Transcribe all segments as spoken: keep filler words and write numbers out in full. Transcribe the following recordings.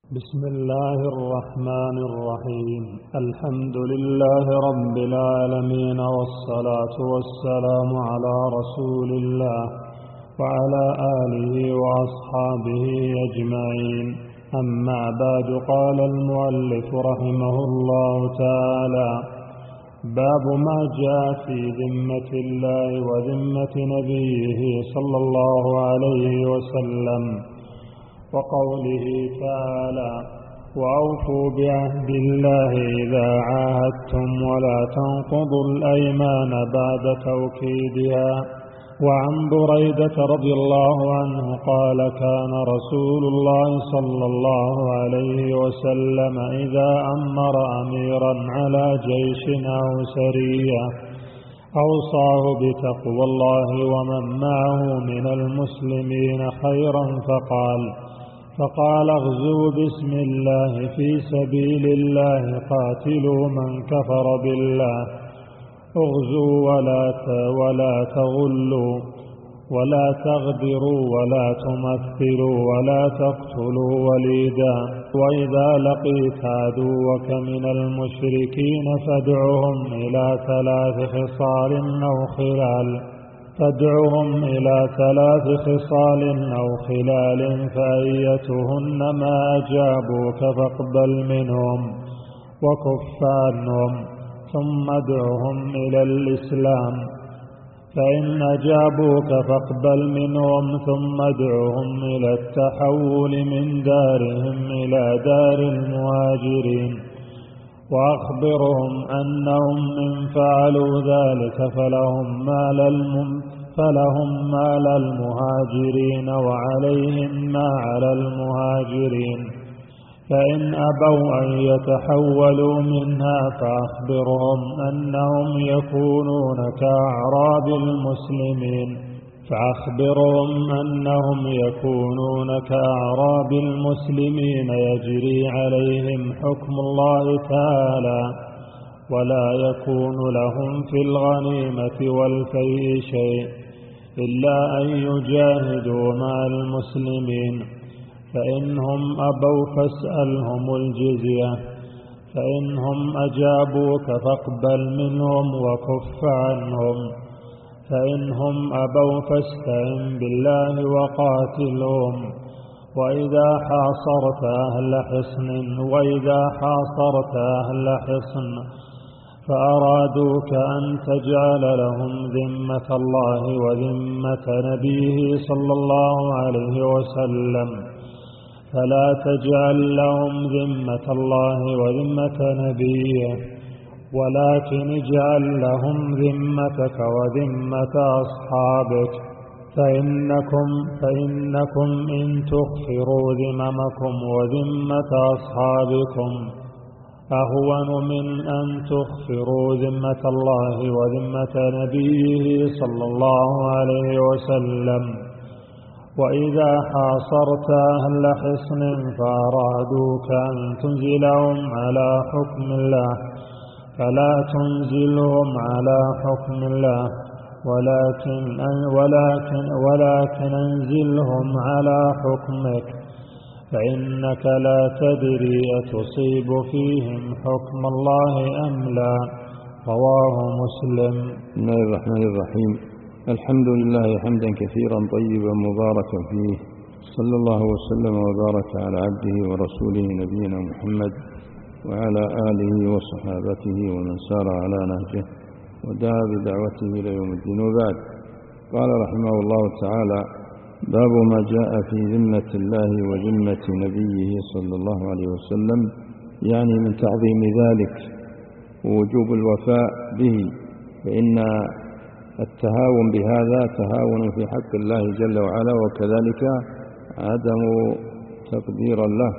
بسم الله الرحمن الرحيم. الحمد لله رب العالمين، والصلاة والسلام على رسول الله وعلى آله وأصحابه أجمعين. أما بعد، قال المؤلف رحمه الله تعالى: باب ما جاء في ذمة الله وذمة نبيه صلى الله عليه وسلم، وقوله تعالى: وأوفوا بعهد الله إذا عاهدتم ولا تنقضوا الأيمان بعد توكيدها. وعن بريدة رضي الله عنه قال: كان رسول الله صلى الله عليه وسلم إذا أمر أميرا على جيش أو سرية أوصاه بتقوى الله ومن معه من المسلمين خيرا، فقال فقال اغزوا بسم الله في سبيل الله، قاتلوا من كفر بالله، اغزوا ولا ولا تغلوا ولا تغدروا ولا تمثلوا ولا تقتلوا وليدا، وإذا لقيت عدوك من المشركين فادعهم إلى ثلاث خصال أو خلال فادعهم إلى ثلاث خصال أو خلال فأيتهن ما أجابوك فاقبل منهم وكف عنهم، ثم ادعهم إلى الإسلام، فإن أجابوك فاقبل منهم، ثم ادعهم إلى التحول من دارهم إلى دار المهاجرين، وأخبرهم أنهم إن فعلوا ذلك فلهم مال فلهم مال المهاجرين وعليهم ما على المهاجرين، فإن أبوا أن يتحولوا منها فأخبرهم أنهم يكونون كأعراب المسلمين فأخبرهم أنهم يكونون كأعراب المسلمين يجري عليهم حكم الله تعالى، ولا يكون لهم في الغنيمة والفيء شيء إلا أن يجاهدوا مع المسلمين، فإنهم أبوا فاسألهم الجزية، فإنهم أجابوك فاقبل منهم وكف عنهم، فإنهم أبوا فاستعن بالله وقاتلهم. وإذا حاصرت أهل حصن وإذا حاصرت أهل حصن فأرادوك أن تجعل لهم ذمة الله وذمة نبيه صلى الله عليه وسلم، فلا تجعل لهم ذمة الله وذمة نبيه، ولكن اجعل لهم ذمتك وذمة أصحابك، فإنكم, فإنكم إن تغفروا ذممكم وذمة أصحابكم أهون من أن تغفروا ذمة الله وذمة نبيه صلى الله عليه وسلم. وإذا حاصرت أهل حصن فأرادوك أن تنزلهم على حكم الله فلا تنزلهم على حكم الله، ولكن ولكن ولكن انزلهم على حكمك، فإنك لا تدري أتصيب فيهم حكم الله أم لا. رواه مسلم. بسم الله الرحمن الرحيم. الحمد لله حمدا كثيرا طيبا مباركا فيه، صلى الله وسلم وبارك على عبده ورسوله نبينا محمد وعلى آله وصحابته ومن سار على نهجه ودعا بدعوته إلى يوم الدين. وبعد، قال رحمه الله تعالى: باب ما جاء في ذمة الله وذمة نبيه صلى الله عليه وسلم، يعني من تعظيم ذلك ووجوب الوفاء به، فإن التهاون بهذا تهاون في حق الله جل وعلا، وكذلك عدم تقدير له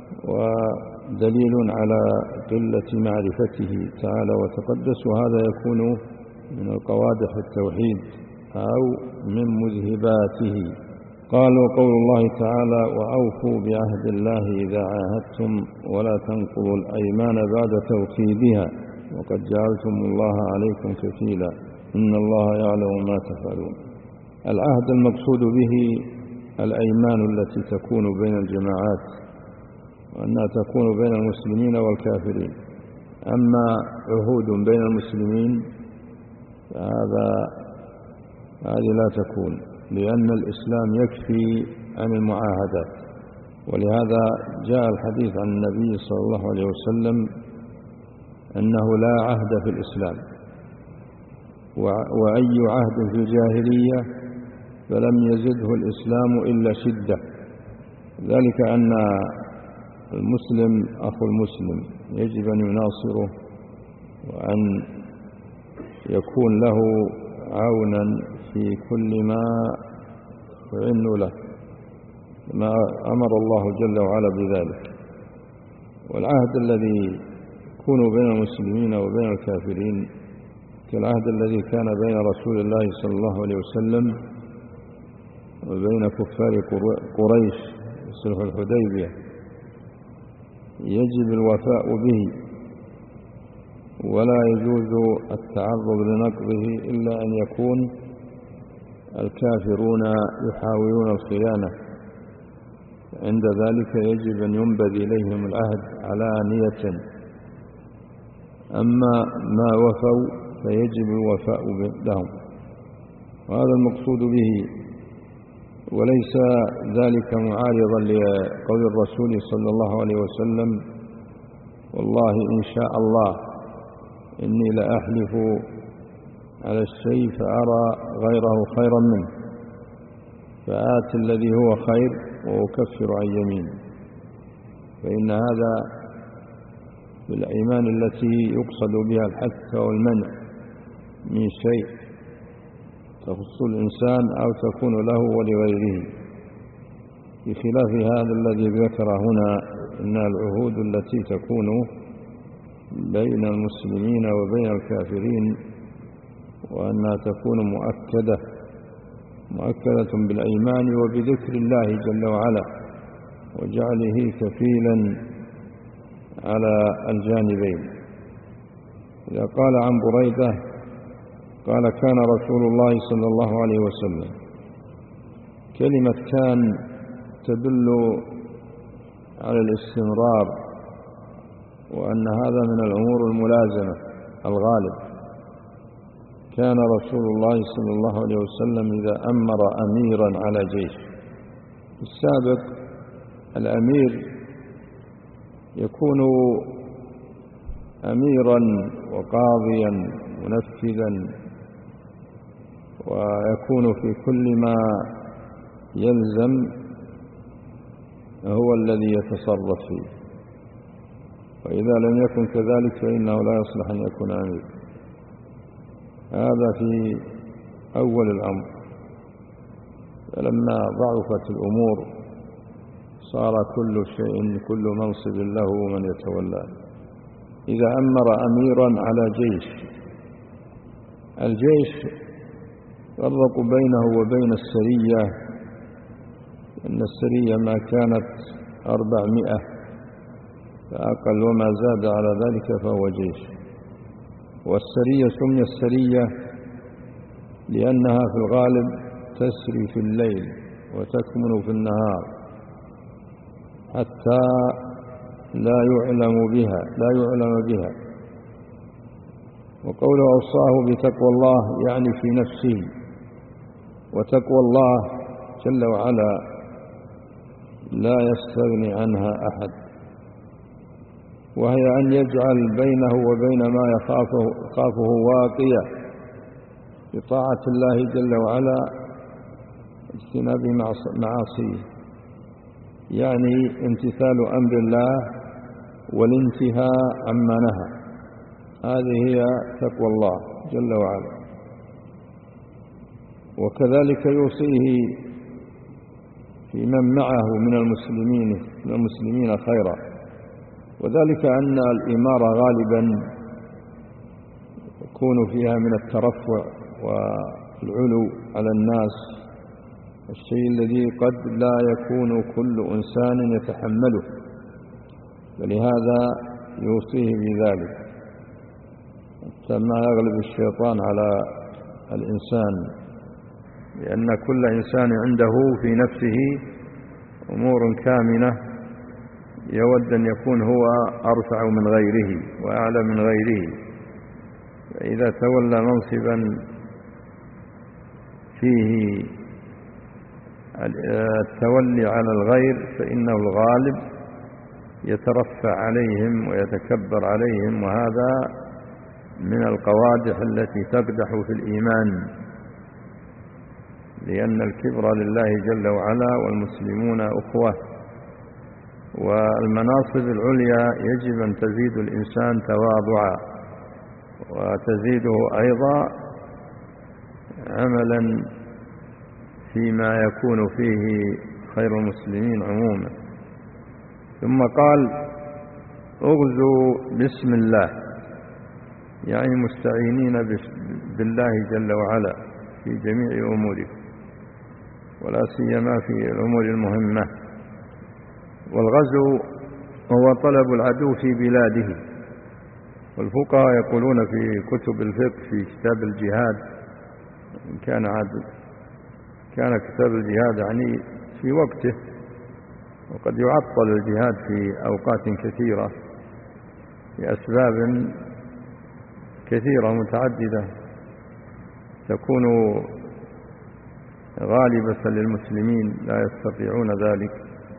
ودليل على قلة معرفته تعالى وتقدس، وهذا يكون من القوادح التوحيد أو من مذهباته. قالوا: قول الله تعالى: وأوفوا بعهد الله إذا عاهدتم ولا تنقضوا الأيمان بعد توكيدها وقد جعلتم الله عليكم كفيلا إن الله يعلم ما تفعلون. العهد المقصود به الأيمان التي تكون بين الجماعات، وأنها تكون بين المسلمين والكافرين. أما عهود بين المسلمين فهذا هذه لا تكون، لأن الإسلام يكفي عن المعاهدات. ولهذا جاء الحديث عن النبي صلى الله عليه وسلم أنه لا عهد في الإسلام، وأي عهد في الجاهلية فلم يزده الإسلام إلا شدة. ذلك أن المسلم أخو المسلم يجب أن يناصره وأن يكون له عونا في كل ما يعن له، ما أمر الله جل وعلا بذلك. والعهد الذي يكون بين المسلمين وبين الكافرين كالعهد الذي كان بين رسول الله صلى الله عليه وسلم وبين كفار قريش في صلح الحديبية، يجب الوفاء به ولا يجوز التعرض لنقضه إلا أن يكون الكافرون يحاولون الخيانة. عند ذلك يجب أن ينبذ إليهم العهد علانية. أما ما وفوا فيجب الوفاء لهم، وهذا المقصود به، وليس ذلك معارضا لقول الرسول صلى الله عليه وسلم: والله إن شاء الله إني لأحلف على الشيء فأرى غيره خيرا منه فآت الذي هو خير وأكفر عن يمين. فإن هذا بالأيمان التي يقصد بها الحث والمنع من شيء تخص الإنسان أو تكون له ولغيره، بخلاف هذا الذي ذكر هنا إن العهود التي تكون بين المسلمين وبين الكافرين وأنها تكون مؤكدة مؤكدة بالأيمان وبذكر الله جل وعلا وجعله كفيلا على الجانبين. إذا قال عن بريدة قال: كان رسول الله صلى الله عليه وسلم. كلمة كان تدل على الاستمرار، وأن هذا من الأمور الملازمة الغالب. كان رسول الله صلى الله عليه وسلم إذا أمر أميرا على جيش. السابق الأمير يكون أميرا وقاضيا منفذا، ويكون في كل ما يلزم هو الذي يتصرف فيه، وإذا لم يكن كذلك فإنه لا يصلح أن يكون أمير. هذا في أول الأمر. فلما ضعفت الأمور صار كل شيء كل منصب له من يتولى. إذا أمر أميرا على جيش، الجيش فرق بينه وبين السرية، إن السرية ما كانت أربعمائة فأقل وما زاد على ذلك فهو جيش. والسرية سمي السرية لأنها في الغالب تسري في الليل وتكمن في النهار حتى لا يعلم بها لا يعلم بها وقوله أوصاه بتقوى الله يعني في نفسه، وتقوى الله جل وعلا لا يستغني عنها أحد، وهي أن يجعل بينه وبين ما يخافه, يخافه واقية بطاعة الله جل وعلا اجتناب معاصيه، يعني امتثال أمر الله والانتهاء عما نهى. هذه هي تقوى الله جل وعلا. وكذلك يوصيه في من معه من المسلمين من المسلمين خيرا، وذلك أن الإمارة غالبا يكون فيها من الترفع والعلو على الناس، الشيء الذي قد لا يكون كل إنسان يتحمله، ولهذا يوصيه بذلك حتى ما يغلب الشيطان على الإنسان، لأن كل إنسان عنده في نفسه أمور كامنة يود أن يكون هو أرفع من غيره وأعلى من غيره، فإذا تولى منصبا فيه التولي على الغير فإنه الغالب يترفع عليهم ويتكبر عليهم، وهذا من القوادح التي تقدح في الإيمان، لأن الكبر لله جل وعلا والمسلمون أخوة، والمناصب العليا يجب أن تزيد الإنسان تواضعا وتزيده أيضا عملا فيما يكون فيه خير المسلمين عموما. ثم قال اغزوا بسم الله، يعني مستعينين بالله جل وعلا في جميع أموركم، ولا سيما في الأمور المهمة. والغزو هو طلب العدو في بلاده، والفقهاء يقولون في كتب الفقه في كتاب الجهاد إن كان عدو كان كتاب الجهاد يعني في وقته، وقد يعطل الجهاد في أوقات كثيرة لأسباب كثيرة متعددة تكون غالبة للمسلمين لا يستطيعون ذلك.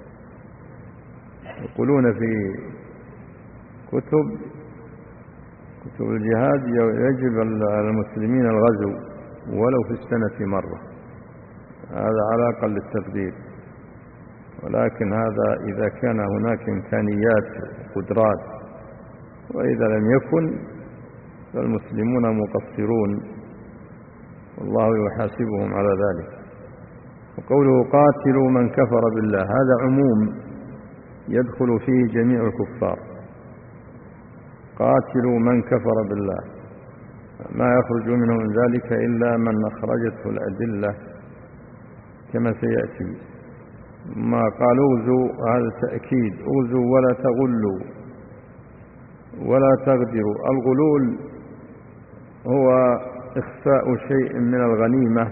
يقولون في كتب كتب الجهاد يجب على المسلمين الغزو ولو في السنة مرة، هذا على أقل التقدير، ولكن هذا إذا كان هناك إمكانيات وقدرات، وإذا لم يكن فالمسلمون مقصرون والله يحاسبهم على ذلك. وقوله قاتلوا من كفر بالله هذا عموم يدخل فيه جميع الكفار، قاتلوا من كفر بالله، ما يخرج منه من ذلك إلا من أخرجته الأدلة كما سيأتي. ما قال اوذوا هذا تأكيد، اوذوا ولا تغلوا ولا تغدروا. الغلول هو إخفاء شيء من الغنيمة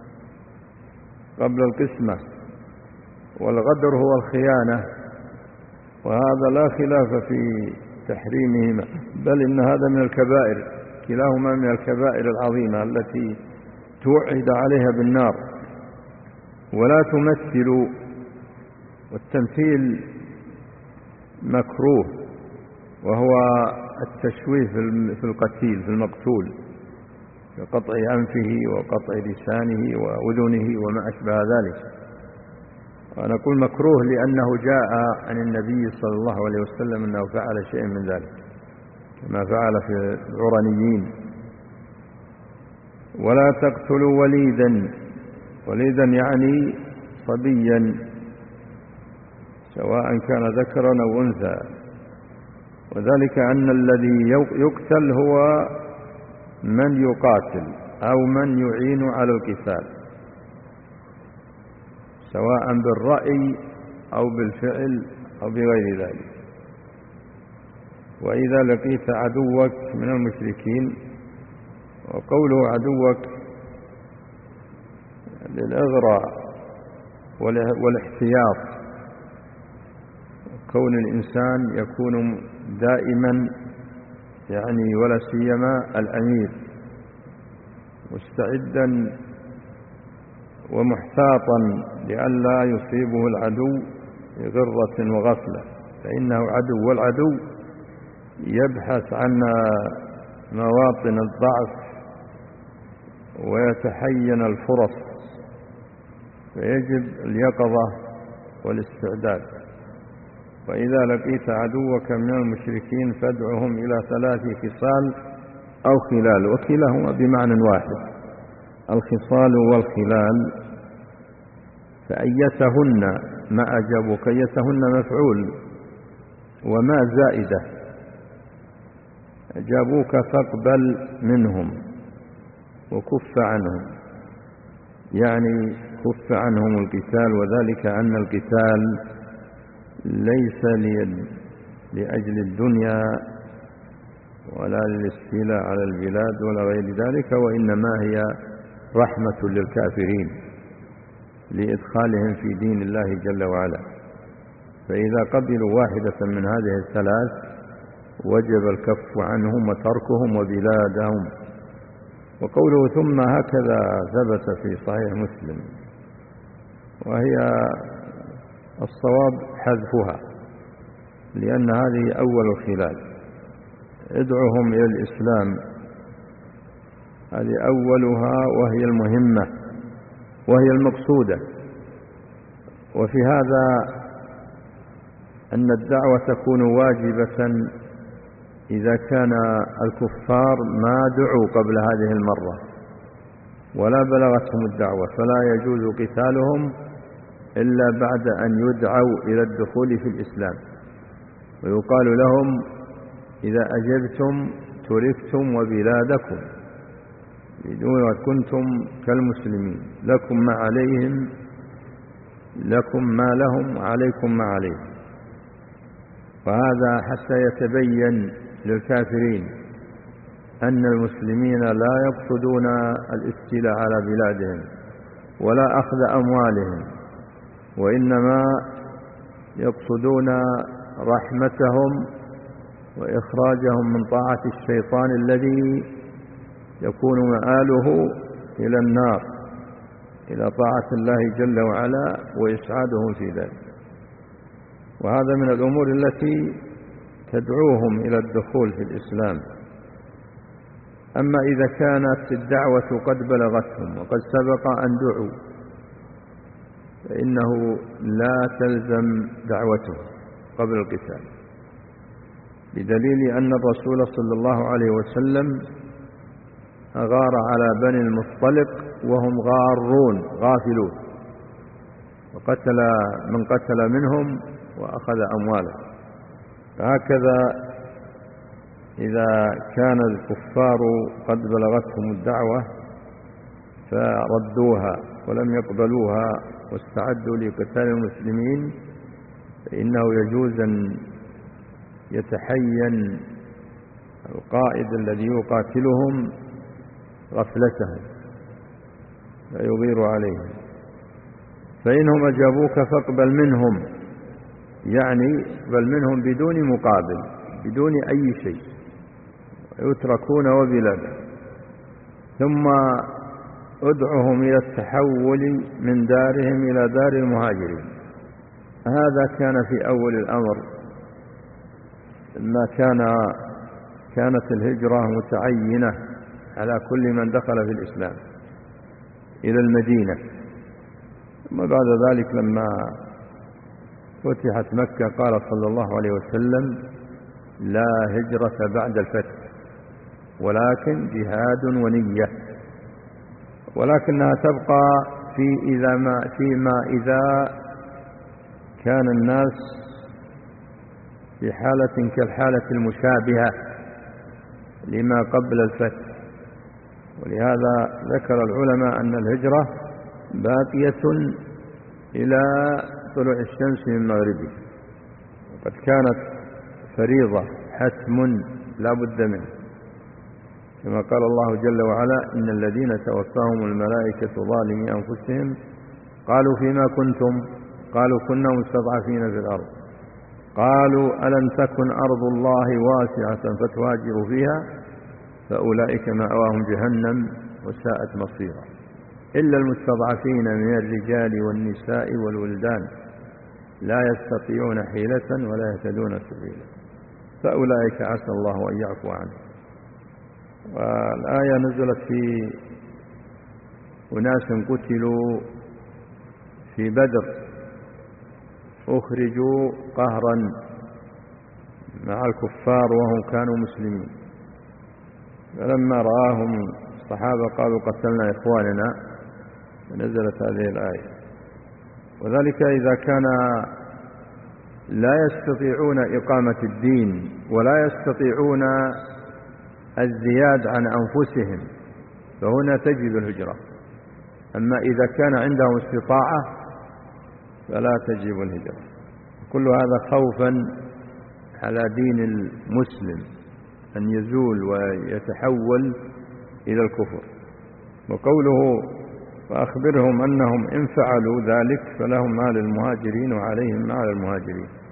قبل القسمة، والغدر هو الخيانة، وهذا لا خلاف في تحريمهما، بل إن هذا من الكبائر، كلاهما من الكبائر العظيمة التي توعد عليها بالنار. ولا تمثلوا، والتمثيل مكروه، وهو التشويه في القتيل في المقتول كقطع أنفه وقطع لسانه وأذنه وما أشبه ذلك. ونقول مكروه لأنه جاء عن النبي صلى الله عليه وسلم أنه فعل شيء من ذلك كما فعل في العرنيين. ولا تقتلوا وليدا، وليدا يعني صبيا سواء كان ذكرا أو أنثى، وذلك أن الذي يقتل هو من يقاتل أو من يعين على القتال، سواء بالرأي أو بالفعل أو بغير ذلك. وإذا لقيت عدوك من المشركين، وقوله عدوك للإغراء والاحتياط، كون الإنسان يكون دائما يعني ولا سيما الأمير مستعدا ومحتاطا لئلا يصيبه العدو بغرة وغفلة، فإنه عدو، والعدو يبحث عن مواطن الضعف ويتحين الفرص، فيجب اليقظة والاستعداد. وإذا لقيت عدوك من المشركين فادعهم إلى ثلاث خصال أو خلال، وكلاهما بمعنى واحد، الخصال والخلال. فأيتهن ما أجابوك، أيتهن مفعول وما زائدة، أجابوك فاقبل منهم وكف عنهم، يعني كف عنهم القتال، وذلك أن القتال ليس لأجل الدنيا ولا للاستيلاء على البلاد ولا غير ذلك، وإنما هي رحمة للكافرين لإدخالهم في دين الله جل وعلا. فإذا قبلوا واحدة من هذه الثلاث وجب الكف عنهم وتركهم وبلادهم. وقوله ثم هكذا ثبت في صحيح مسلم، وهي الصواب حذفها لأن هذه أول الخلال. ادعوهم إلى الإسلام، هذه أولها وهي المهمة وهي المقصودة. وفي هذا أن الدعوة تكون واجبة إذا كان الكفار ما دعوا قبل هذه المرة ولا بلغتهم الدعوة، فلا يجوز قتالهم إلا بعد أن يدعوا إلى الدخول في الإسلام، ويقال لهم إذا أجبتم تركتم وبلادكم بدون كنتم كالمسلمين، لكم ما عليهم لكم ما لهم وعليكم ما عليهم. وهذا حتى يتبين للكافرين أن المسلمين لا يقصدون الاستيلاء على بلادهم ولا أخذ أموالهم، وإنما يقصدون رحمتهم وإخراجهم من طاعة الشيطان الذي يكون مآله إلى النار، إلى طاعة الله جل وعلا وإسعادهم في ذلك. وهذا من الأمور التي تدعوهم إلى الدخول في الإسلام. أما إذا كانت الدعوة قد بلغتهم وقد سبق أن دعوا فإنه لا تلزم دعوتهم قبل القتال، بدليل أن الرسول صلى الله عليه وسلم أغار على بني المصطلق وهم غارون غافلون، وقتل من قتل منهم وأخذ أمواله. فهكذا إذا كان الكفار قد بلغتهم الدعوة فردوها ولم يقبلوها واستعدوا لقتال المسلمين، فإنه يجوز أن يتحين القائد الذي يقاتلهم غفلتهم فيغير عليهم. فإنهم أجابوك فاقبل منهم، يعني بل منهم بدون مقابل بدون أي شيء، يتركون وبلاد. ثم ادعهم إلى التحول من دارهم إلى دار المهاجرين. هذا كان في أول الأمر ما كان كانت الهجرة متعينة على كل من دخل في الإسلام إلى المدينة. ثم بعد ذلك لما فتحت مكة قال صلى الله عليه وسلم لا هجرة بعد الفتح ولكن جهاد ونية، ولكنها تبقى في إذا ما فيما إذا كان الناس في حالة كالحالة المشابهة لما قبل الفتح. ولهذا ذكر العلماء أن الهجرة باقية إلى طلوع الشمس من مغربها، وقد كانت فريضة حتم لا بد منه، كما قال الله جل وعلا إن الذين توفاهم الملائكة ظالمي أنفسهم قالوا فيما كنتم قالوا كنا مستضعفين في الأرض قالوا ألم تكن أرض الله واسعة فتهاجروا فيها فأولئك مأواهم جهنم وساءت مصيرا إلا المستضعفين من الرجال والنساء والولدان لا يستطيعون حيلة ولا يهتدون سبيلا فأولئك عسى الله أن يعفو عنهم. والآية نزلت في أناس قتلوا في بدر أخرجوا قهرا مع الكفار وهم كانوا مسلمين، فلما رآهم الصحابة قالوا قتلنا إخواننا فنزلت هذه الآية. وذلك إذا كان لا يستطيعون إقامة الدين ولا يستطيعون الزياد عن أنفسهم فهنا تجب الهجرة. أما إذا كان عندهم استطاعة فلا تجب الهجرة. كل هذا خوفا على دين المسلم أن يزول ويتحول إلى الكفر. وقوله فأخبرهم أنهم إن فعلوا ذلك فلهم ما للمهاجرين وعليهم ما على المهاجرين.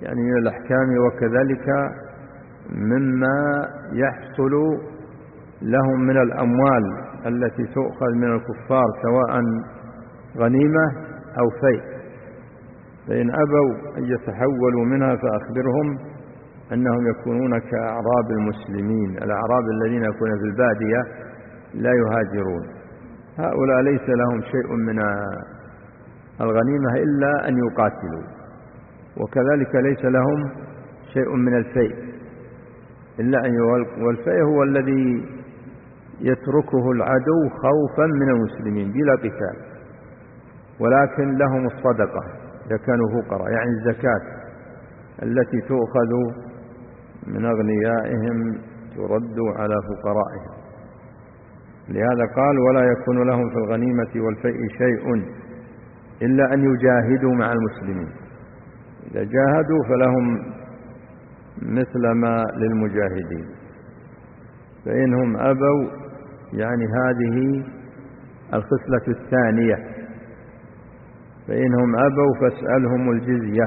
يعني من الأحكام وكذلك مما يحصل لهم من الأموال التي تؤخذ من الكفار سواء غنيمة أو فيء. فإن أبوا أن يتحولوا منها فأخبرهم أنهم يكونون كأعراب المسلمين، الأعراب الذين يكونون في البادية لا يهاجرون، هؤلاء ليس لهم شيء من الغنيمة إلا أن يقاتلوا، وكذلك ليس لهم شيء من الفيء إلا أن يولقوا، والفيء هو الذي يتركه العدو خوفا من المسلمين بلا قتال، ولكن لهم الصدقة إذا كانوا فقراء، يعني الزكاة التي تؤخذ من أغنيائهم ترد على فقرائهم. لهذا قال ولا يكون لهم في الغنيمة والفيء شيء إلا أن يجاهدوا مع المسلمين، إذا جاهدوا فلهم مثل ما للمجاهدين. فإنهم أبوا يعني هذه الخصلة الثانية، فإنهم أبوا فاسألهم الجزية،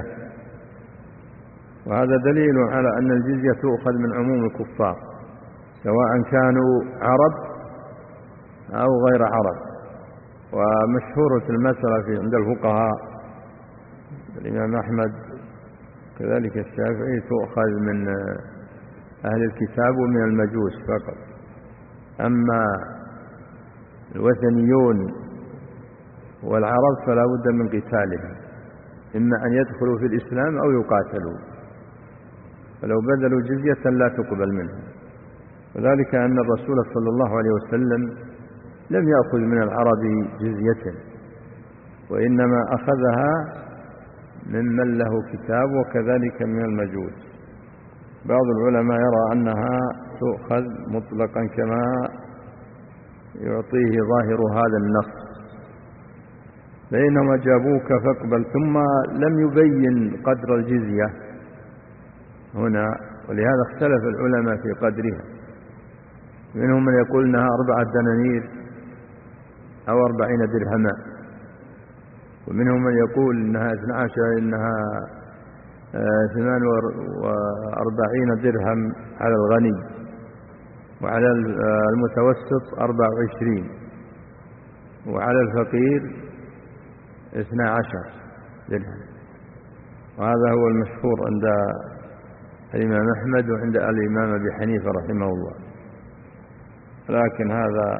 وهذا دليل على أن الجزية تؤخذ من عموم الكفار سواء كانوا عرب أو غير عرب. ومشهورة المسألة في عند الفقهاء الإمام أحمد كذلك الشافعي تؤخذ من أهل الكتاب ومن المجوس فقط، أما الوثنيون والعرب فلا بد من قتالهم، إما أن يدخلوا في الإسلام أو يقاتلوا، فلو بذلوا جزية لا تقبل منهم. وذلك أن الرسول صلى الله عليه وسلم لم يأخذ من العرب جزية، وإنما أخذها ممن له كتاب وكذلك من المجوس. بعض العلماء يرى أنها تؤخذ مطلقا كما يعطيه ظاهر هذا النص، فإنهم أجابوك فاقبل، ثم لم يبين قدر الجزية هنا، ولهذا اختلف العلماء في قدرها. منهم من يقول إنها أربعة دنانير أو أربعين درهما، ومنهم من يقول إنها اثنى عشر إنها ثمان وأربعين درهم على الغني، وعلى المتوسط أربع وعشرين، وعلى الفقير اثنى عشر درهم. وهذا هو المشهور عند الإمام أحمد وعند الإمام أبي حنيفة رحمه الله، لكن هذا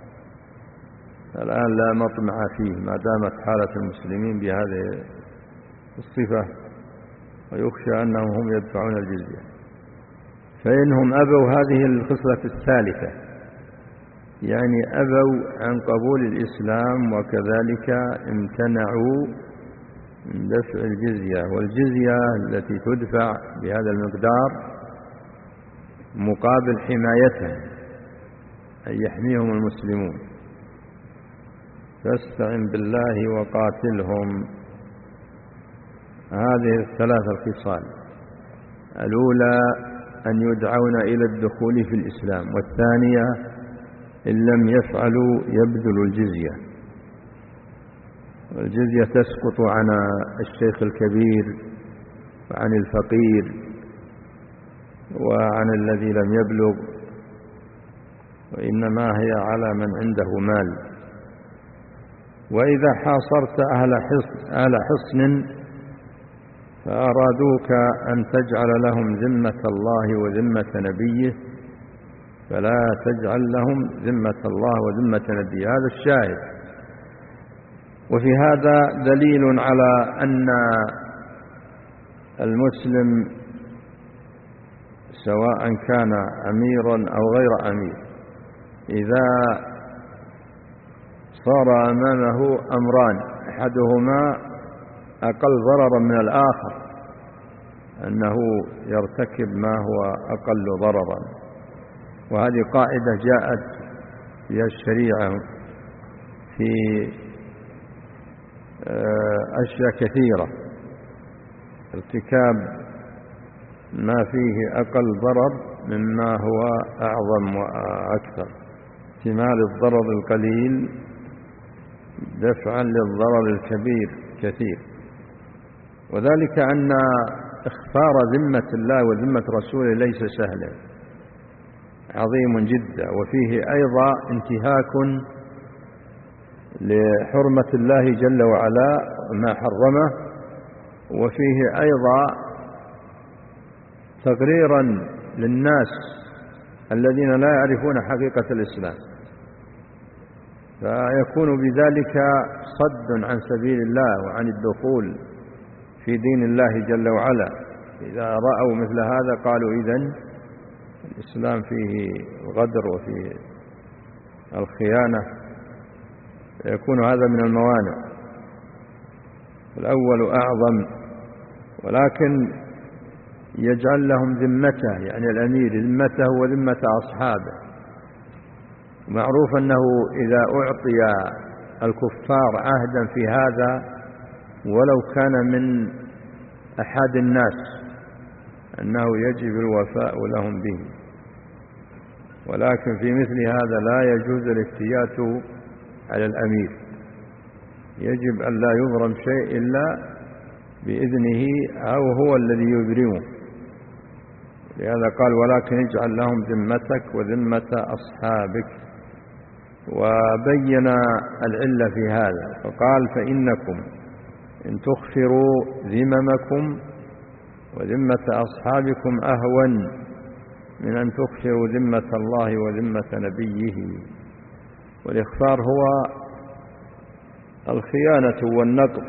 الآن لا مطمع فيه ما دامت حالة المسلمين بهذه الصفة، ويخشى أنهم هم يدفعون الجزية. فإنهم أبوا هذه الخصلة الثالثة، يعني أبوا عن قبول الإسلام وكذلك امتنعوا من دفع الجزية، والجزية التي تدفع بهذا المقدار مقابل حمايتهم أن يحميهم المسلمون. فاستعن بالله وقاتلهم. هذه الثلاث الخصال: الأولى أن يدعون إلى الدخول في الإسلام، والثانية إن لم يفعلوا يبذلوا الجزية، والجزية تسقط عن الشيخ الكبير وعن الفقير وعن الذي لم يبلغ، وإنما هي على من عنده مال. وإذا حاصرت أهل حصن, أهل حصن فأرادوك أن تجعل لهم ذمة الله وذمة نبيه فلا تجعل لهم ذمة الله وذمة نبيه. هذا الشاهد. وفي هذا دليل على أن المسلم سواء كان أميرا أو غير أمير إذا صار أمامه أمران أحدهما أقل ضررا من الآخر أنه يرتكب ما هو أقل ضررا، وهذه قاعدة جاءت فيها الشريعة في أشياء كثيرة، ارتكاب ما فيه أقل ضرر مما هو أعظم وأكثر، احتمال الضرر القليل دفعا للضرر الكبير كثير. وذلك أن إخفار ذمة الله وذمة رسوله ليس سهلا، عظيم جدا، وفيه أيضا انتهاك لحرمة الله جل وعلا ما حرمه، وفيه أيضا تغريرا للناس الذين لا يعرفون حقيقة الإسلام، فيكون بذلك صد عن سبيل الله وعن الدخول في دين الله جل وعلا. إذا رأوا مثل هذا قالوا إذن الإسلام فيه الغدر وفيه الخيانة، يكون هذا من الموانع. الأول أعظم، ولكن يجعل لهم ذمته، يعني الأمير ذمته وذمة أصحابه. معروف أنه إذا أعطي الكفار عهدا في هذا ولو كان من أحد الناس أنه يجب الوفاء لهم به، ولكن في مثل هذا لا يجوز الافتيات على الأمير، يجب أن لا يبرم شيء إلا بإذنه أو هو الذي يبرمه. لهذا قال ولكن اجعل لهم ذمتك وذمة أصحابك، وبين العلة في هذا فقال فإنكم إن تخفروا ذممكم وذمة أصحابكم أهون من أن تخفروا ذمة الله وذمة نبيه. والإخفار هو الخيانة والنقض.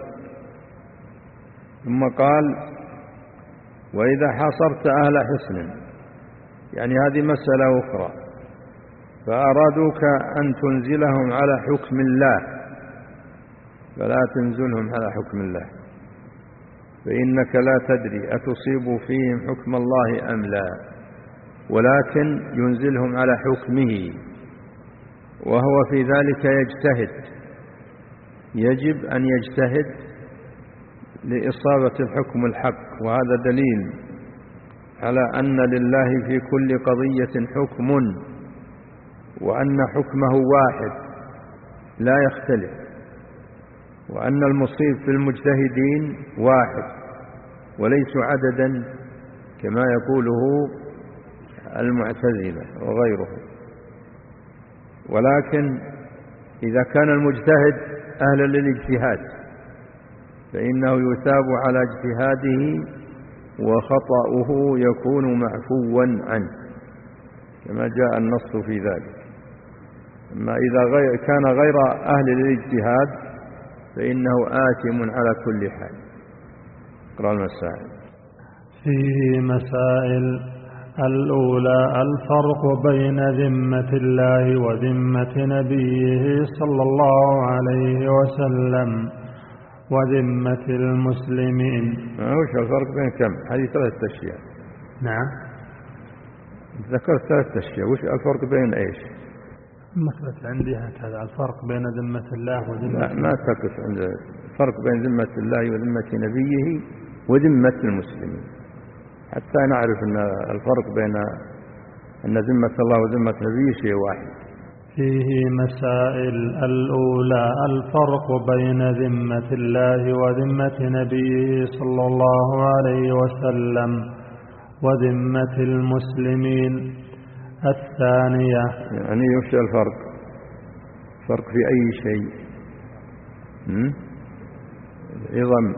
ثم قال وإذا حاصرت أهل حصن، يعني هذه مسألة أخرى، فأرادوك أن تنزلهم على حكم الله فلا تنزلهم على حكم الله، فإنك لا تدري أتصيب فيهم حكم الله أم لا، ولكن ينزلهم على حكمه، وهو في ذلك يجتهد، يجب أن يجتهد لإصابة الحكم الحق. وهذا دليل على أن لله في كل قضية حكم، وأن حكمه واحد لا يختلف، وأن المصيب في المجتهدين واحد وليسوا عددا كما يقوله المعتزلة وغيره. ولكن إذا كان المجتهد أهلا للاجتهاد فإنه يثاب على اجتهاده وخطأه يكون معفوا عنه كما جاء النص في ذلك. أما إذا غير كان غير أهل للاجتهاد فإنه آثم على كل حال. اقرأ المسائل. فيه مسائل. الأولى الفرق بين ذمة الله وذمة نبيه صلى الله عليه وسلم وذمة المسلمين. وش الفرق بين كم؟ هذه ثلاثة أشياء. نعم ذكرت ثلاثة أشياء، وش الفرق بين إيش؟ مثبت عندي هكذا الفرق بين ذمة الله وذمة. لا ما تقف عند الفرق بين ذمة الله وذمة نبيه وذمة المسلمين، حتى نعرف أن الفرق بين أن ذمة الله وذمة نبيه شيء واحد. فيه مسائل. الأولى الفرق بين ذمة الله وذمة نبيه صلى الله عليه وسلم وذمة المسلمين. الثانية يعني يوش الفرق؟ فرق في أي شيء؟ عظم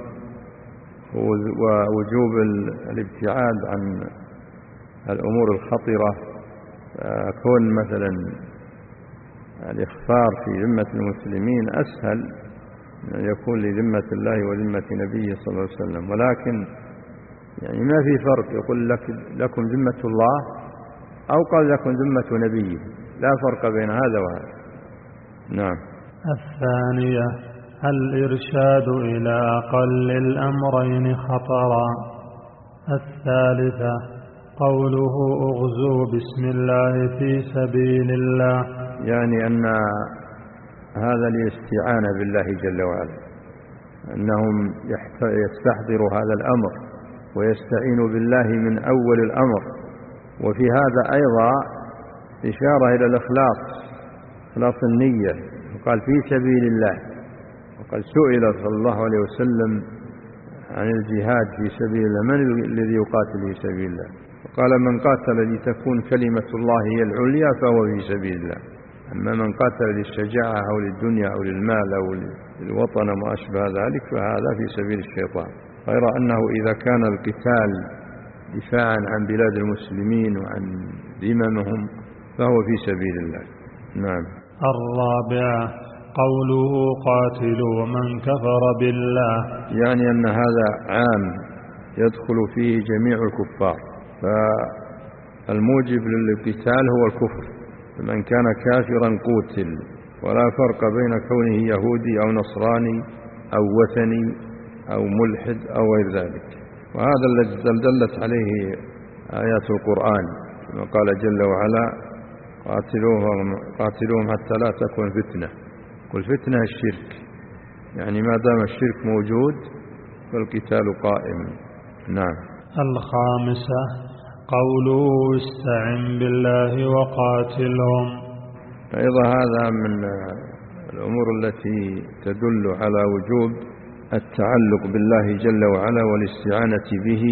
ووجوب الابتعاد عن الأمور الخطرة، كون مثلا الإخفار في ذمة المسلمين أسهل من أن يكون لذمة الله وذمة نبيه صلى الله عليه وسلم. ولكن يعني ما في فرق، يقول لك لكم ذمة الله أو قال لكم ذمة نبيه، لا فرق بين هذا وهذا. نعم. الثانية الإرشاد إلى أقل الأمرين خطرا. الثالثة قوله اغزوا بسم الله في سبيل الله، يعني أن هذا الاستعانة بالله جل وعلا، أنهم يستحضروا هذا الأمر ويستعينوا بالله من أول الأمر. وفي هذا أيضا إشارة إلى الإخلاص، إخلاص النية. وقال في سبيل الله، وقد سئل صلى الله عليه وسلم عن الجهاد في سبيل الله، من الذي يقاتل في سبيل الله؟ قال من قاتل لتكون كلمة الله هي العليا فهو في سبيل الله. أما من قاتل للشجاعة أو للدنيا أو للمال أو للوطن وما أشبه ذلك فهذا في سبيل الشيطان، غير أنه إذا كان القتال دفاعا عن بلاد المسلمين وعن ذممهم فهو في سبيل الله. نعم. الرابعة قوله قاتلوا من كفر بالله، يعني أن هذا عام يدخل فيه جميع الكفار، فالموجب للقتال هو الكفر، فمن كان كافرا قتل، ولا فرق بين كونه يهودي أو نصراني أو وثني أو ملحد أو غير ذلك. وهذا الذي دلت عليه آيات القرآن كما قال جل وعلا قاتلوهم, قاتلوهم حتى لا تكون فتنة. كل فتنة الشرك، يعني ما دام الشرك موجود فالقتال قائم. نعم. الخامسة قوله استعن بالله وقاتلهم، أيضا هذا من الأمور التي تدل على وجوب التعلق بالله جل وعلا والاستعانة به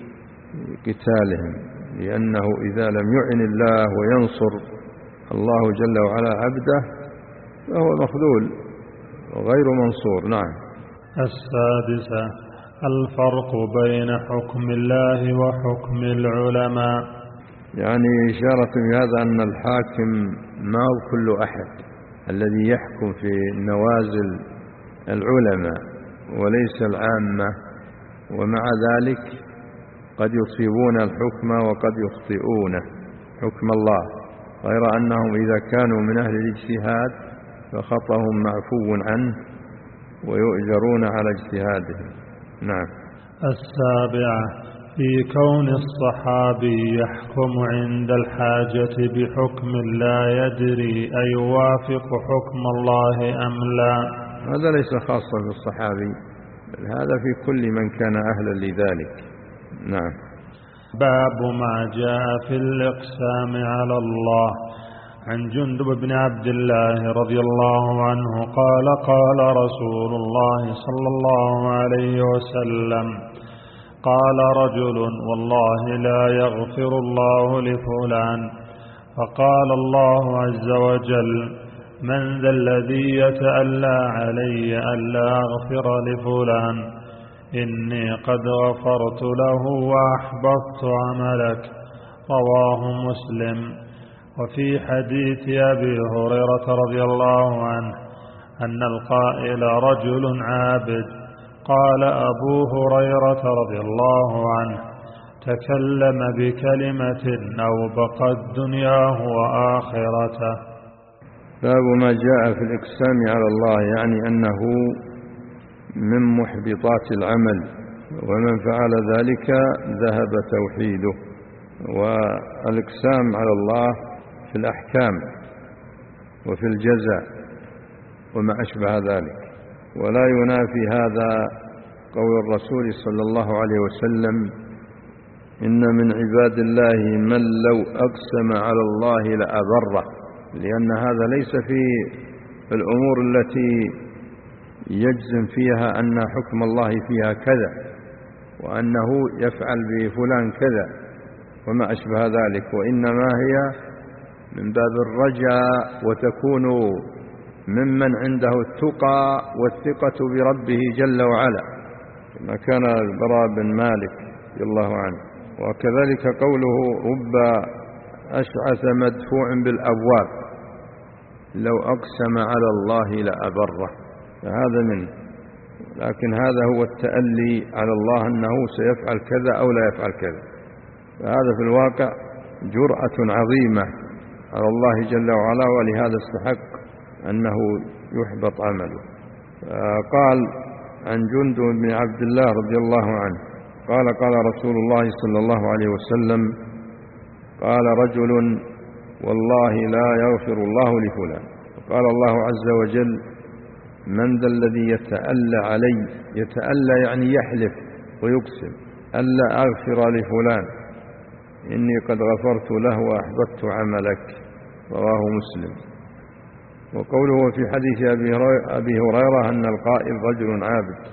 قتالهم، لأنه إذا لم يعن الله وينصر الله جل وعلا عبده فهو مخذول وغير منصور. نعم. السادسة الفرق بين حكم الله وحكم العلماء، يعني إشارة بهذا أن الحاكم ما هو كل أحد الذي يحكم في نوازل العلماء وليس العامة، ومع ذلك قد يصيبون الحكم وقد يخطئون حكم الله، غير أنهم إذا كانوا من أهل الاجتهاد فخطأهم معفو عنه ويؤجرون على اجتهادهم. نعم. السابعة في كون الصحابي يحكم عند الحاجة بحكم لا يدري أيوافق حكم الله أم لا. هذا ليس خاصا بالصحابي، بل هذا في كل من كان أهلا لذلك. نعم. باب ما جاء في الإقسام على الله. عن جندب بن عبد الله رضي الله عنه قال قال رسول الله صلى الله عليه وسلم قال رجل والله لا يغفر الله لفلان، فقال الله عز وجل من ذا الذي يتألى علي ألا أغفر لفلان، إني قد غفرت له وأحبطت عملك. رواه مسلم. وفي حديث أبي هريرة رضي الله عنه أن القائل رجل عابد، قال أبو هريرة رضي الله عنه تكلم بكلمة أوبقت دنياه وآخرته. باب ما جاء في الإقسام على الله، يعني أنه من محبطات العمل، ومن فعل ذلك ذهب توحيده. والإقسام على الله في الأحكام وفي الجزاء وما أشبه ذلك، ولا ينافي هذا قول الرسول صلى الله عليه وسلم إن من عباد الله من لو أقسم على الله لأبره، لأن هذا ليس في الأمور التي يجزم فيها أن حكم الله فيها كذا وأنه يفعل بفلان كذا وما أشبه ذلك، وإنما هي من باب الرجاء، وتكون ممن عنده التقى والثقة بربه جل وعلا، كما كان البراء بن مالك رضي الله عنه. وكذلك قوله رب أشعث مدفوع بالأبواب لو أقسم على الله لأبره، فهذا منه. لكن هذا هو التألي على الله أنه سيفعل كذا أو لا يفعل كذا، فهذا في الواقع جرأة عظيمة على الله جل وعلا، ولهذا استحق أنه يحبط عمله. قال عن جندب بن عبد الله رضي الله عنه قال قال رسول الله صلى الله عليه وسلم قال رجل والله لا يغفر الله لفلان، قال الله عز وجل من ذا الذي يتألى علي، يتألى يعني يحلف ويقسم ألا أغفر لفلان إني قد غفرت له وأحبطت عملك. رواه مسلم. وقوله في حديث أبي هريرة أن القائل رجل عابد،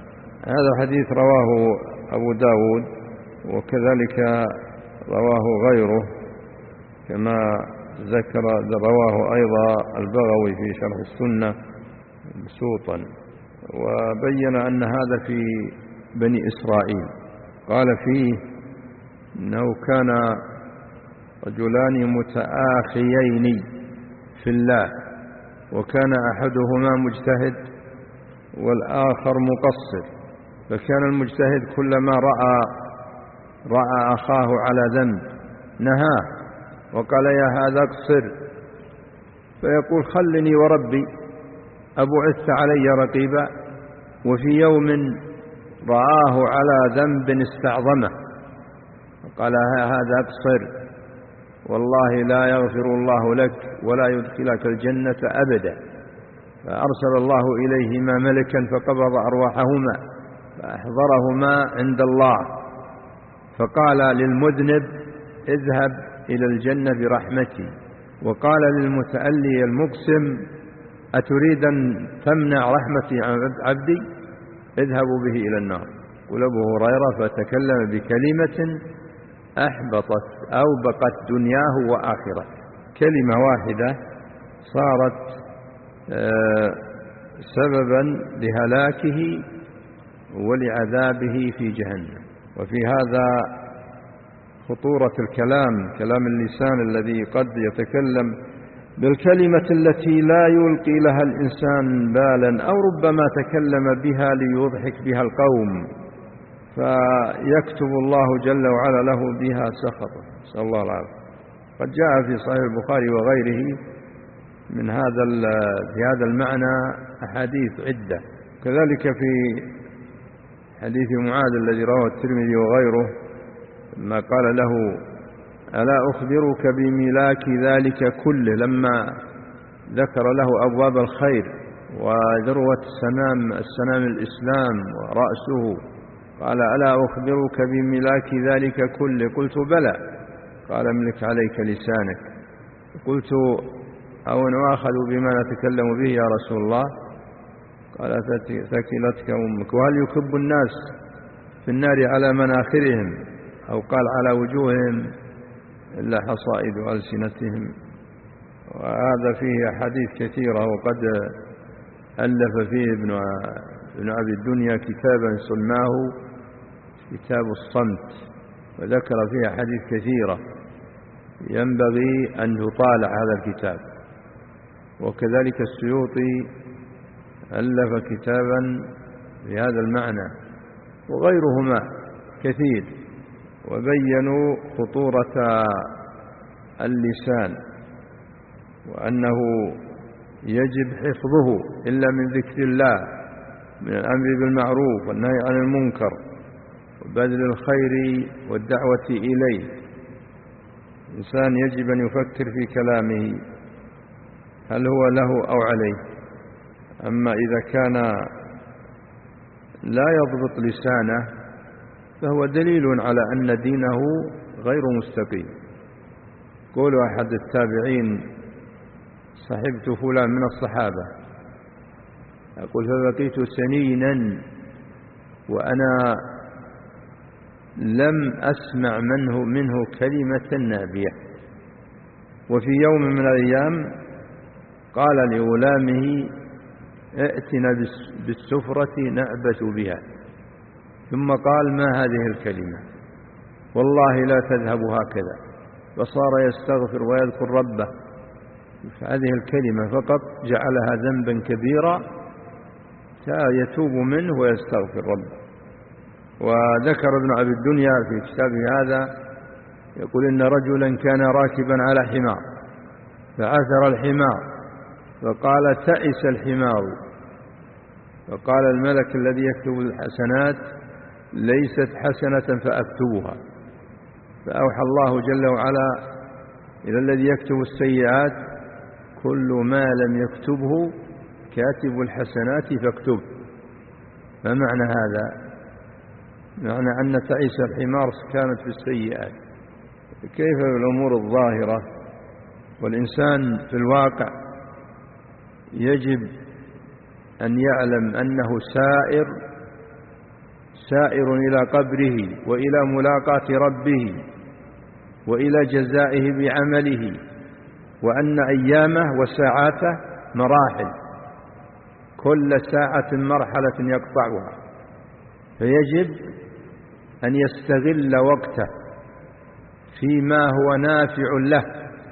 هذا الحديث رواه أبو داود وكذلك رواه غيره كما ذكر رواه أيضا البغوي في شرح السنة بسوطا، وبين أن هذا في بني إسرائيل. قال فيه إنه كان رجلان متآخيين في الله، وكان أحدهما مجتهد والآخر مقصر، فكان المجتهد كلما رأى رأى أخاه على ذنب نهاه وقال يا هذا اقصر، فيقول خلني وربي أبعثت علي رقيبا، وفي يوم رآه على ذنب استعظمه قال هذا اقصر والله لا يغفر الله لك ولا يدخلك الجنة أبدا، فأرسل الله إليهما ملكا فقبض أرواحهما فأحضرهما عند الله، فقال للمذنب اذهب إلى الجنة برحمتي، وقال للمتألي المقسم أتريد أن تمنع رحمتي عن عبدي اذهبوا به إلى النار. قال أبو هريرة فتكلم بكلمة أحبطت أو بقت دنياه وآخرته، كلمة واحدة صارت سببا لهلاكه ولعذابه في جهنم. وفي هذا خطورة الكلام، كلام اللسان الذي قد يتكلم بالكلمة التي لا يلقي لها الإنسان بالا، أو ربما تكلم بها ليضحك بها القوم فيكتب الله جل وعلا له بها سخطا، نسأل الله العافية. قد جاء في صحيح البخاري وغيره من هذا في هذا المعنى أحاديث عدة، كذلك في حديث معاذ الذي رواه الترمذي وغيره ما قال له ألا أخبرك بملاك ذلك كله، لما ذكر له أبواب الخير وذروة السنام السنام الإسلام ورأسه، قال ألا أخبرك بملاك ذلك كله؟ قلت بلى، قال املك عليك لسانك. قلت أو نؤاخذ بما نتكلم به يا رسول الله؟ قال ثكلتك أمك. وهل يكب الناس في النار على مناخرهم أو قال على وجوههم إلا حصائد ألسنتهم؟ وهذا فيه أحاديث كثيرة، وقد ألف فيه ابن ابن أبي الدنيا كتابا سماه كتاب الصمت، وذكر فيه أحاديث كثيرة ينبغي أن يطالع هذا الكتاب. وكذلك السيوطي ألف كتابا في هذا المعنى وغيرهما كثير، وبينوا خطورة اللسان وأنه يجب حفظه إلا من ذكر الله، من الأمر بالمعروف والنهي عن المنكر وبذل الخير والدعوة إليه. الإنسان يجب أن يفكر في كلامه هل هو له أو عليه. أما إذا كان لا يضبط لسانه فهو دليل على أن دينه غير مستقيم. قول أحد التابعين صحبت فلان من الصحابة، أقول فبقيت سنينا وأنا لم أسمع منه, منه كلمة نابية. وفي يوم من الأيام قال لغلامه ائتنا بالسفرة نعبث بها، ثم قال ما هذه الكلمة؟ والله لا تذهب هكذا. فصار يستغفر ويذكر ربه، فهذه الكلمة فقط جعلها ذنبا كبيرا يتوب منه ويستغفر ربه. وذكر ابن أبي الدنيا في كتابه هذا يقول إن رجلا كان راكبا على حمار فعثر الحمار فقال تئس الحمار، فقال الملك الذي يكتب الحسنات ليست حسنة فأكتبها، فأوحى الله جل وعلا إلى الذي يكتب السيئات كل ما لم يكتبه كاتب الحسنات فاكتب. ما معنى هذا؟ معنى أن تعيس الحمار كانت في السيئات. كيف بالأمور الظاهرة؟ والإنسان في الواقع يجب أن يعلم أنه سائر سائر إلى قبره وإلى ملاقاة ربه وإلى جزائه بعمله، وأن أيامه وساعاته مراحل، كل ساعة مرحلة يقطعها، فيجب أن يستغل وقته فيما هو نافع له،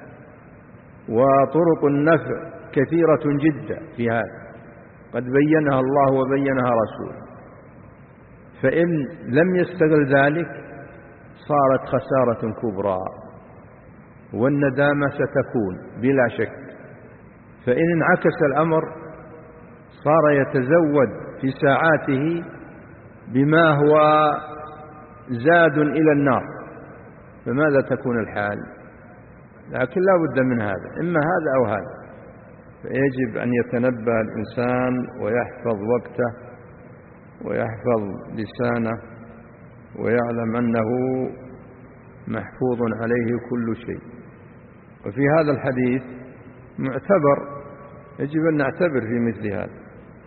وطرق النفع كثيرة جدا في هذا قد بينها الله وبينها رسوله، فإن لم يستغل ذلك صارت خسارة كبرى والندامة ستكون بلا شك. فإن انعكس الأمر صار يتزود في ساعاته بما هو زاد إلى النار، فماذا تكون الحال؟ لكن لا بد من هذا، إما هذا أو هذا. فيجب أن يتنبه الإنسان ويحفظ وقته ويحفظ لسانه ويعلم أنه محفوظ عليه كل شيء. وفي هذا الحديث معتبر، يجب أن نعتبر في مثل هذا.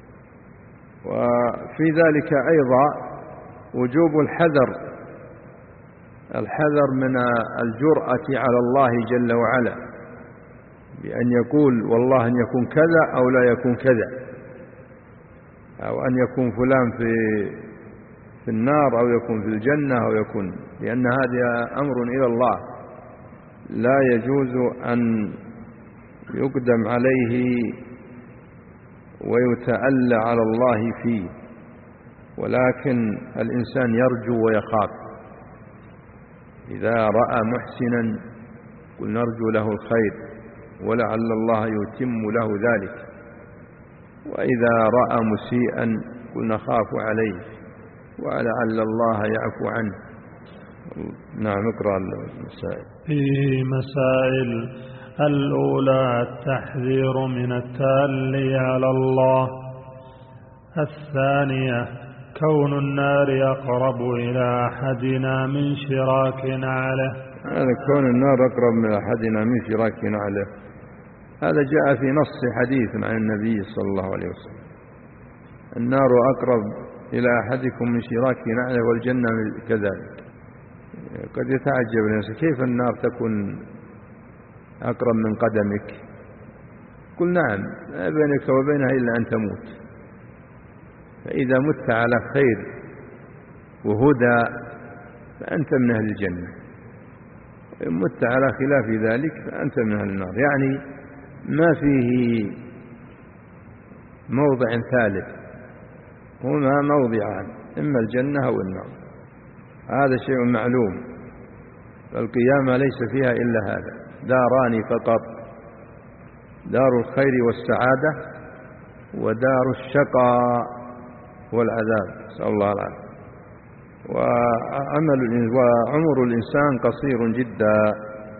وفي ذلك أيضا وجوب الحذر الحذر من الجرأة على الله جل وعلا، بأن يقول والله أن يكون كذا أو لا يكون كذا، أو أن يكون فلان في في النار أو يكون في الجنة أو يكون، لأن هذا أمر إلى الله لا يجوز أن يقدم عليه ويتألى على الله فيه، ولكن الإنسان يرجو ويخاف. إذا رأى محسنا قل نرجو له الخير ولعل الله يتم له ذلك، وإذا رأى مسيئا قل نخاف عليه ولعل الله يعفو عنه. نعم، اقرأ المسائل. فيه مسائل: الأولى التحذير من التألي على الله. الثانية كون النار أقرب إلى أحدنا من شراك نعله. هذا كون النار أقرب من أحدنا من شراك نعله، هذا جاء في نص حديث عن النبي صلى الله عليه وسلم: النار أقرب إلى أحدكم من شراك نعله والجنة كذلك. قد يتعجب الناس: كيف النار تكون أقرب من قدمك؟ قل نعم، ما بينك وبينها إلا أن تموت، فإذا مت على خير وهدى فأنت من أهل الجنة، وإن مت على خلاف ذلك فأنت من أهل النار. يعني ما فيه موضع ثالث، هما موضعان، إما الجنة أو النار، هذا شيء معلوم. القيامة ليس فيها إلا هذا، داران فقط: دار الخير والسعادة ودار الشقاء والعذاب، نسأل الله العافية. وعمل وعمر الإنسان قصير جدا،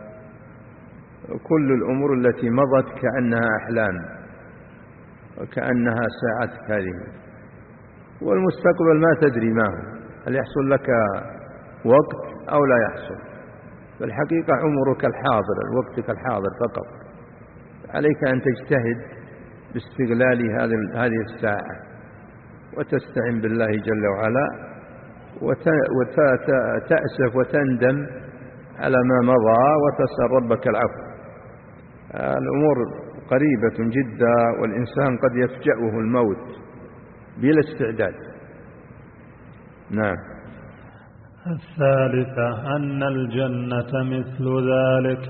كل الأمور التي مضت كأنها أحلام وكأنها ساعات هذه، والمستقبل ما تدري ما هو، هل يحصل لك وقت أو لا يحصل. فالحقيقة عمرك الحاضر، وقتك الحاضر فقط، عليك أن تجتهد باستغلال هذه الساعة وتستعن بالله جل وعلا، وتأسف وتندم على ما مضى وتسأل ربك العفو. الأمور قريبة جدا، والإنسان قد يفجأه الموت بلا استعداد. نعم. الثالثة أن الجنة مثل ذلك.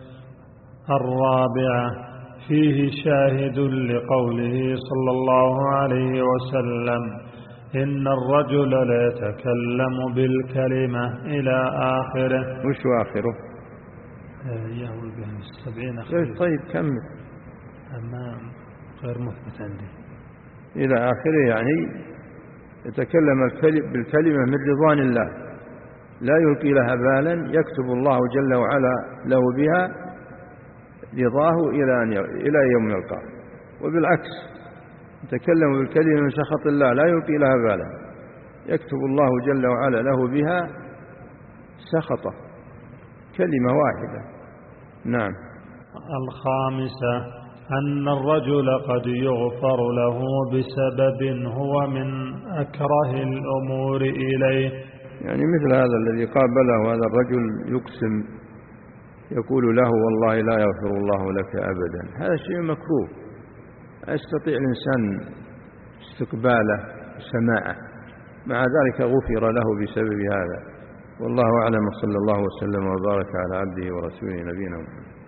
الرابعة فيه شاهد لقوله صلى الله عليه وسلم: إن الرجل لا يتكلم بالكلمة إلى آخره. وش آخره؟ يهوي بهم السبعين خير. طيب كمل. أما غير مثبت عندي. إلى آخره، يعني يتكلم بالكلمة من رضوان الله لا يلقي لها بالا، يكتب الله جل وعلا له بها رضاه إلى يوم يلقاه. وبالعكس، يتكلم بالكلمة من سخط الله لا يلقي لها بالا، يكتب الله جل وعلا له بها سخطه، كلمة واحدة. نعم. الخامسة أن الرجل قد يغفر له بسبب هو من أكره الأمور إليه. يعني مثل هذا الذي قابله هذا الرجل يقسم يقول له والله لا يغفر الله لك أبدا، هذا شيء مكروه، يستطيع الإنسان استقباله وسماعه، مع ذلك غفر له بسبب هذا. والله أعلم، صلى الله وسلم وبارك على عبده ورسوله نبينا محمد.